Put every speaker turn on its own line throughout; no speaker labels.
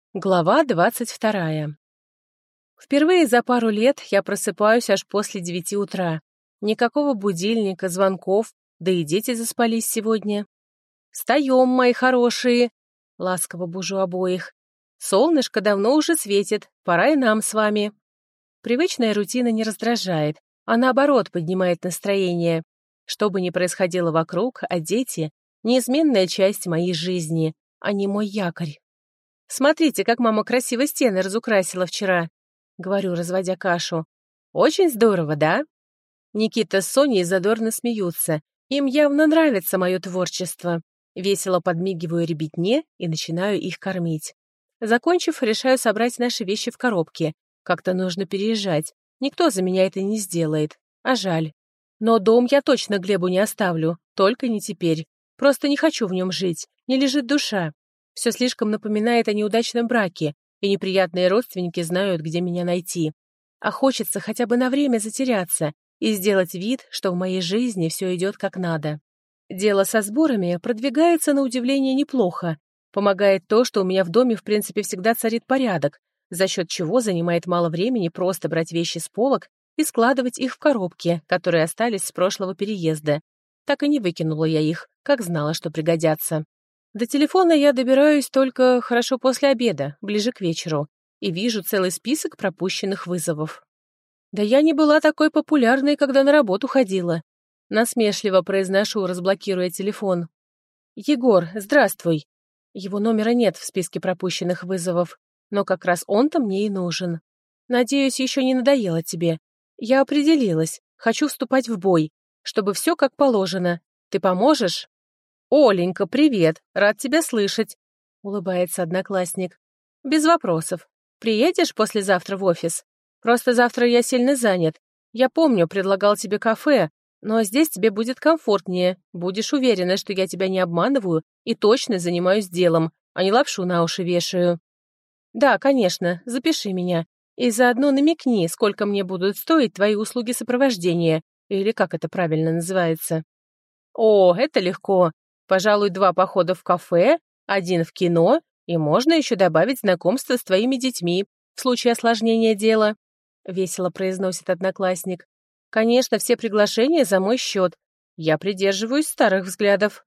Глава 22. Впервые за пару лет я просыпаюсь аж после 9 утра. Никакого будильника, звонков, да и дети заспались сегодня. «Встаем, мои хорошие!» — ласково бужу обоих. «Солнышко давно уже светит, пора и нам с вами». Привычная рутина не раздражает, а наоборот поднимает настроение. Что бы ни происходило вокруг, а дети — неизменная часть моей жизни, они мой якорь. «Смотрите, как мама красиво стены разукрасила вчера», — говорю, разводя кашу. «Очень здорово, да?» Никита с Соней задорно смеются. Им явно нравится мое творчество. Весело подмигиваю ребятне и начинаю их кормить. Закончив, решаю собрать наши вещи в коробке. Как-то нужно переезжать. Никто за меня это не сделает. А жаль. Но дом я точно Глебу не оставлю. Только не теперь. Просто не хочу в нем жить. Не лежит душа. Все слишком напоминает о неудачном браке, и неприятные родственники знают, где меня найти. А хочется хотя бы на время затеряться и сделать вид, что в моей жизни все идет как надо. Дело со сборами продвигается на удивление неплохо. Помогает то, что у меня в доме в принципе всегда царит порядок, за счет чего занимает мало времени просто брать вещи с полок и складывать их в коробки, которые остались с прошлого переезда. Так и не выкинула я их, как знала, что пригодятся. До телефона я добираюсь только хорошо после обеда, ближе к вечеру, и вижу целый список пропущенных вызовов. Да я не была такой популярной, когда на работу ходила. Насмешливо произношу, разблокируя телефон. «Егор, здравствуй». Его номера нет в списке пропущенных вызовов, но как раз он-то мне и нужен. Надеюсь, еще не надоело тебе. Я определилась, хочу вступать в бой, чтобы все как положено. Ты поможешь? «Оленька, привет! Рад тебя слышать!» — улыбается одноклассник. «Без вопросов. Приедешь послезавтра в офис? Просто завтра я сильно занят. Я помню, предлагал тебе кафе, но здесь тебе будет комфортнее. Будешь уверена, что я тебя не обманываю и точно занимаюсь делом, а не лапшу на уши вешаю. Да, конечно, запиши меня. И заодно намекни, сколько мне будут стоить твои услуги сопровождения, или как это правильно называется». «О, это легко. Пожалуй, 2 похода в кафе, 1 в кино, и можно еще добавить знакомство с твоими детьми в случае осложнения дела», — весело произносит одноклассник. «Конечно, все приглашения за мой счет. Я придерживаюсь старых взглядов».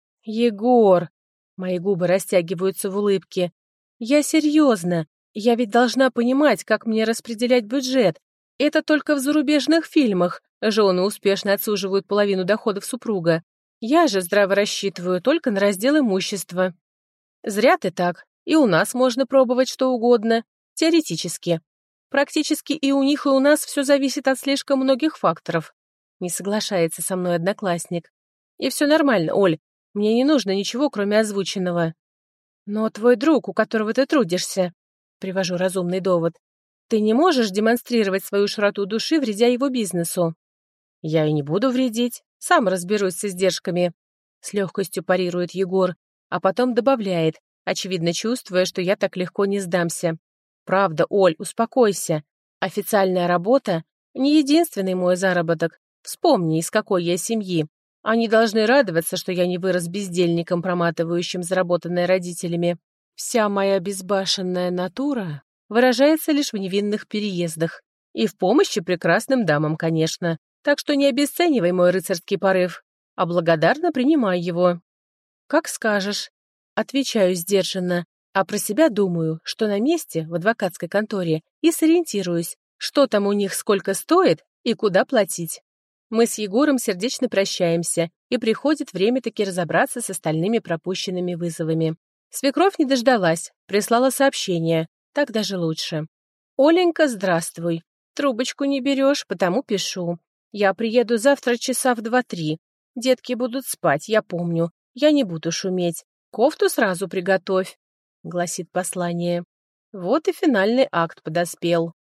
«Егор!» — мои губы растягиваются в улыбке. «Я серьезно. Я ведь должна понимать, как мне распределять бюджет. Это только в зарубежных фильмах жены успешно отсуживают половину доходов супруга. Я же здраво рассчитываю только на раздел имущества». «Зря ты так. И у нас можно пробовать что угодно. Теоретически. Практически и у них, и у нас все зависит от слишком многих факторов». Не соглашается со мной одноклассник. «И все нормально, Оль. Мне не нужно ничего, кроме озвученного». «Но твой друг, у которого ты трудишься», — привожу разумный довод, «ты не можешь демонстрировать свою широту души, вредя его бизнесу». «Я и не буду вредить. Сам разберусь с издержками», — с легкостью парирует Егор, а потом добавляет, очевидно чувствуя, что я так легко не сдамся. «Правда, Оль, успокойся. Официальная работа — не единственный мой заработок. Вспомни, из какой я семьи. Они должны радоваться, что я не вырос бездельником, проматывающим заработанное родителями. Вся моя безбашенная натура выражается лишь в невинных переездах. И в помощи прекрасным дамам, конечно. Так что не обесценивай мой рыцарский порыв, а благодарно принимай его». «Как скажешь», — отвечаю сдержанно, а про себя думаю, что на месте в адвокатской конторе и сориентируюсь, что там у них сколько стоит и куда платить. Мы с Егором сердечно прощаемся, и приходит время таки разобраться с остальными пропущенными вызовами. Свекровь не дождалась, прислала сообщение, так даже лучше. «Оленька, здравствуй. Трубочку не берешь, потому пишу. Я приеду завтра часа в 2-3. Детки будут спать, я помню. Я не буду шуметь. Кофту сразу приготовь», — гласит послание. Вот и финальный акт подоспел.